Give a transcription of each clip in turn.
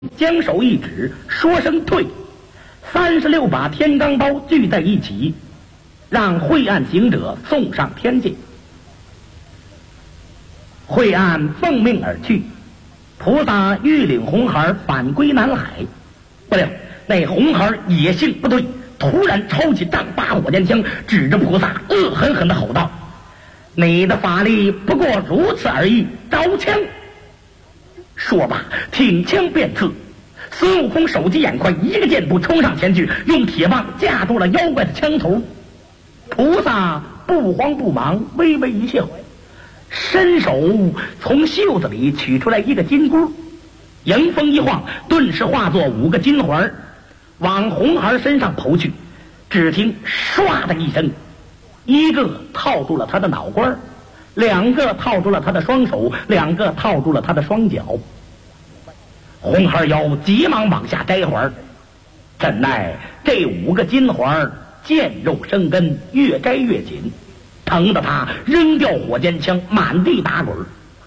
将手一指，说声退，36把天罡包聚在一起，让晦暗行者送上天界。晦暗奉命而去，菩萨欲领红孩返归南海。不料那红孩野性不对，突然抄起丈八火箭枪，指着菩萨恶狠狠地吼道：“你的法力不过如此而已，招枪！”说罢，挺枪便刺。孙悟空手疾眼快，一个箭步冲上前去，用铁棒架住了妖怪的枪头。菩萨不慌不忙，微微一笑，伸手从袖子里取出来一个金箍，迎风一晃，顿时化作5个金环，往红孩身上投去。只听唰的一声，一个套住了他的脑瓜，2个套住了他的双手，2个套住了他的双脚。红孩妖急忙往下摘环，怎奈这5个金环见肉生根，越摘越紧，疼得他扔掉火箭枪，满地打滚。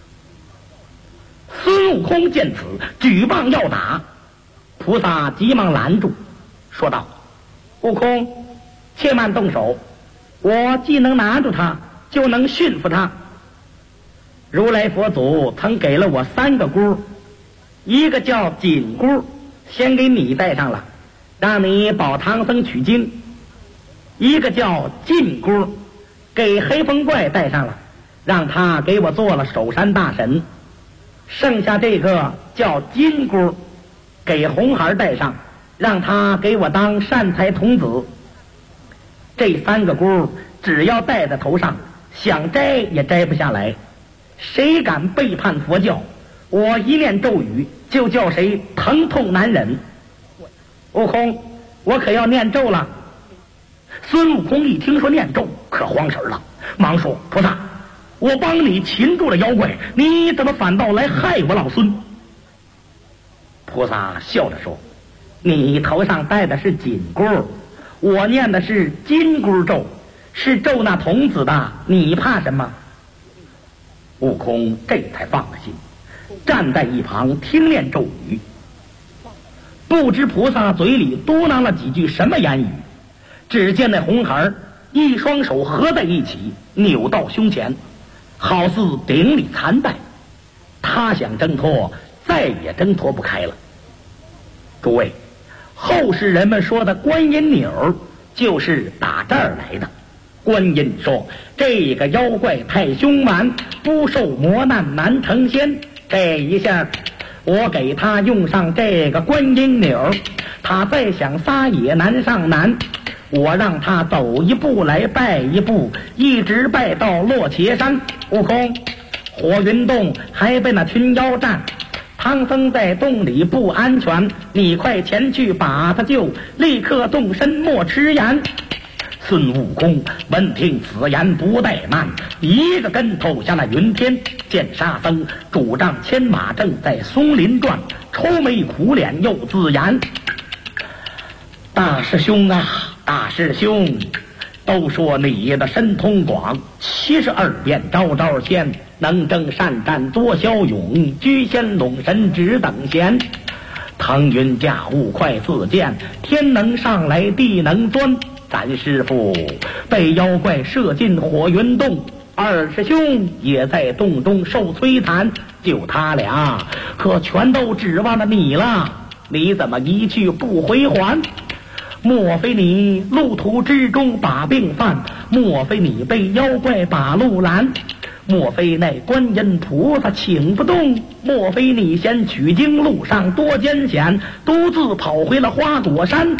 孙悟空见此，举棒要打，菩萨急忙拦住，说道：“悟空，切慢动手，我既能拿住他，就能驯服他。如来佛祖曾给了我3个箍，一个叫紧箍，先给你戴上了，让你保唐僧取经；一个叫禁箍，给黑风怪戴上了，让他给我做了守山大神；剩下这个叫金箍，给红孩戴上，让他给我当善财童子。这3个箍只要戴在头上，想摘也摘不下来。谁敢背叛佛教，我一念咒语就叫谁疼痛难忍。悟空，我可要念咒了。”孙悟空一听说念咒，可慌神了，忙说：“菩萨，我帮你擒住了妖怪，你怎么反倒来害我老孙？”菩萨笑着说：“你头上戴的是紧箍，我念的是金箍咒，是咒那童子的，你怕什么？”悟空这才放了心，站在一旁听念咒语。不知菩萨嘴里嘟囔了几句什么言语，只见那红孩一双手合在一起，扭到胸前，好似顶礼参拜。他想挣脱，再也挣脱不开了。诸位，后世人们说的观音钮就是打这儿来的。观音说：“这个妖怪太凶蛮，不受磨难难成仙。这一下我给他用上这个观音钮，他再想撒野难上难。我让他走一步来拜一步，一直拜到落茄山。悟空，火云洞还被那群妖占，唐僧在洞里不安全，你快前去把他救，立刻动身莫迟延。”孙悟空闻听此言不怠慢，一个跟头下了云天。见沙僧拄杖牵马正在松林转，愁眉苦脸又自言：“大师兄啊，大师兄，都说你的神通广，72变招招仙，能征善战多骁勇，居仙拢神只等闲。腾云驾雾快似箭，天能上来地能钻。咱师傅被妖怪射进火云洞，二师兄也在洞中受摧残，就他俩可全都指望着你了，你怎么一去不回还？莫非你路途之中把病犯？莫非你被妖怪把路拦？莫非那观音菩萨请不动？莫非你嫌取经路上多艰险，独自跑回了花果山？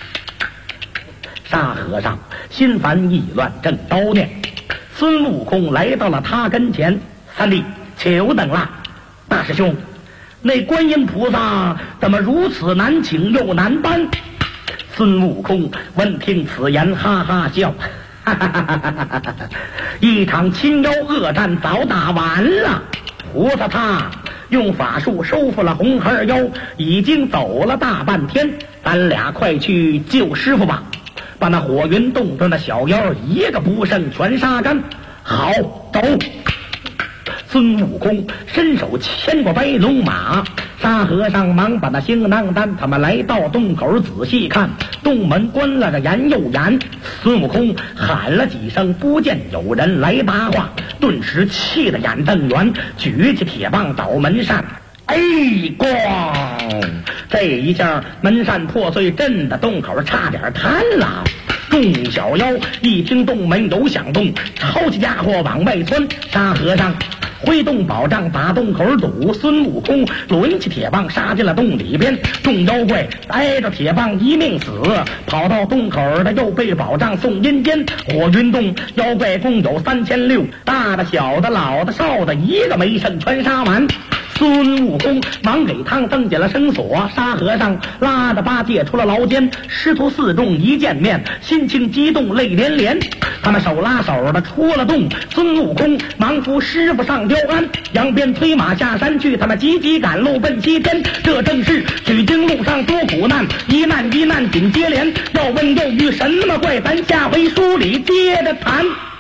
沙和尚心烦意乱，正叨念，孙悟空来到了他跟前：“三弟，久等了。大师兄，那观音菩萨怎么如此难请又难搬？”孙悟空闻听此言，哈哈笑：“哈哈哈哈哈哈！一场亲妖恶战早打完了，菩萨他用法术收服了红孩妖，已经走了大半天，咱俩快去救师傅吧，把那火云洞中的小妖一个不剩全杀干。”“好，走！”孙悟空伸手牵过白龙马， 沙和尚忙把那行囊担，他们来到洞口仔细看，洞门关了个严又严。孙悟空喊了几声，不见有人来答话，顿时气得眼瞪圆，举起铁棒捣门扇。哎，咣！这一下门扇破碎，震得洞口差点瘫了。众小妖一听洞门有响动，抄起家伙往外窜。沙和尚挥动宝杖把洞口堵，孙悟空抡起铁棒杀进了洞里边。众妖怪挨着铁棒一命死，跑到洞口的又被宝杖送阴间。火云洞妖怪共有3600，大的小的老的少的一个没剩，全杀完。孙悟空忙给唐僧解了绳索，沙和尚拉着八戒出了牢监。师徒四众一见面，心情激动，泪连连。他们手拉手的出了洞，孙悟空忙扶师傅上雕鞍，扬鞭催马下山去。他们急急赶路奔西天，这正是取经路上多苦难，一难一难紧接连。要问又遇什么怪，咱下回书里接着谈。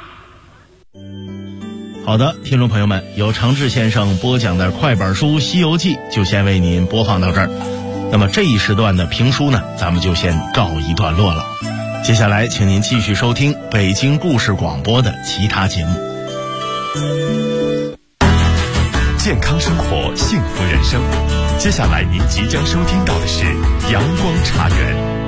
好的，听众朋友们，由常志先生播讲的快本书《西游记》就先为您播放到这儿。那么这一时段的评书呢，咱们就先告一段落了。接下来请您继续收听北京故事广播的其他节目。 健康生活，幸福人生。接下来您即将收听到的是阳光茶园。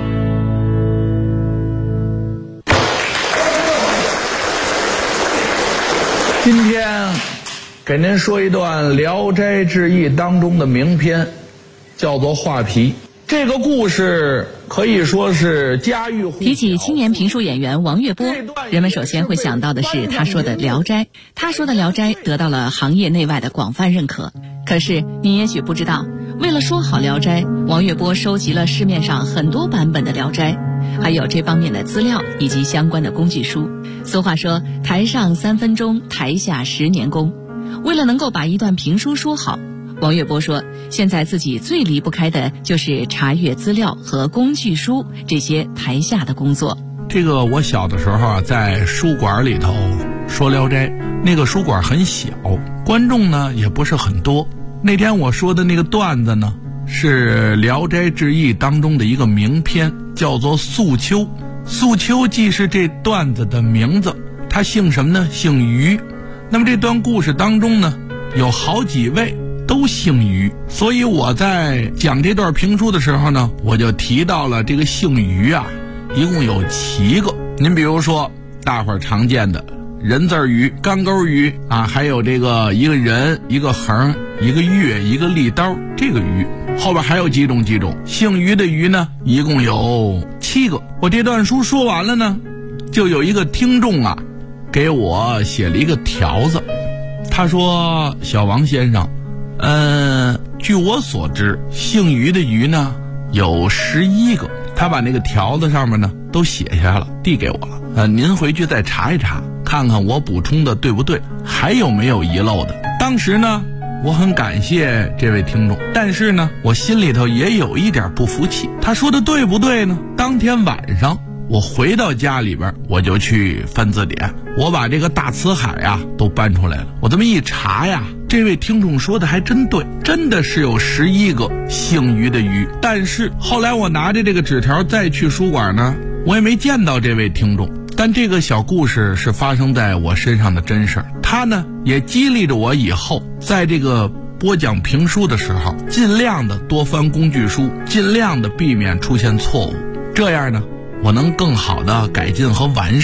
今天给您说一段《聊斋志异》当中的名篇，叫做画皮。这个故事可以说是家喻户晓。 提起青年评书演员王月波，人们首先会想到的是他说的《聊斋》。他说的《聊斋》得到了行业内外的广泛认可。可是你也许不知道，为了说好《聊斋》，王月波收集了市面上很多版本的《聊斋》，还有这方面的资料以及相关的工具书。俗话说，台上3分钟，台下10年功。为了能够把一段评书说好，王月波说，现在自己最离不开的就是查阅资料和工具书这些台下的工作。 这个我小的时候啊，在书馆里头说《聊斋》，那个书馆很小，观众呢也不是很多。那天我说的那个段子呢，是《聊斋志异》当中的一个名篇，叫做《素秋》。素秋既是这段子的名字，他姓什么呢？姓于。那么这段故事当中呢，有好几位都姓于，所以我在讲这段评书的时候呢，我就提到了这个姓于啊，一共有7个。您比如说大伙儿常见的人字鱼、干钩鱼啊，还有这个一个人、一个横、一个月、一个利刀，这个鱼后边还有几种。姓于的于呢，一共有7个。我这段书说完了呢，就有一个听众啊给我写了一个条子，他说：小王先生，据我所知，姓于的于呢有11个。他把那个条子上面呢都写下来了，递给我了。您回去再查一查，看看我补充的对不对，还有没有遗漏的。当时呢，我很感谢这位听众，但是呢，我心里头也有一点不服气。他说的对不对呢？当天晚上我回到家里边，我就去翻字典，我把这个大辞海啊都搬出来了。我这么一查呀，这位听众说的还真对，真的是有11个姓于的于。但是后来我拿着这个纸条再去书馆呢，我也没见到这位听众。但这个小故事是发生在我身上的真事儿，他呢也激励着我以后在这个播讲评书的时候，尽量的多翻工具书，尽量的避免出现错误，这样呢我能更好的改进和完善